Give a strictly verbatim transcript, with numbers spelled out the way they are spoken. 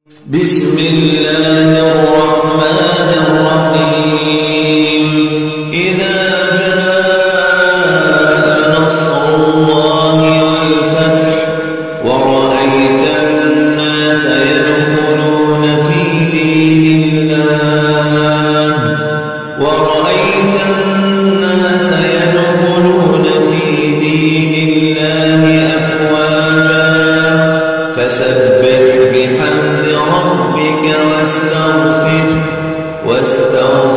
بسم الله الرحمن الرحيم إذا جاء نصر الله والفتح ورأيت الناس يدخلون في دين الله ورأيت الناس يدخلون في دين الله أفواجا فسبح بحمد ربك واستغفر واستغفر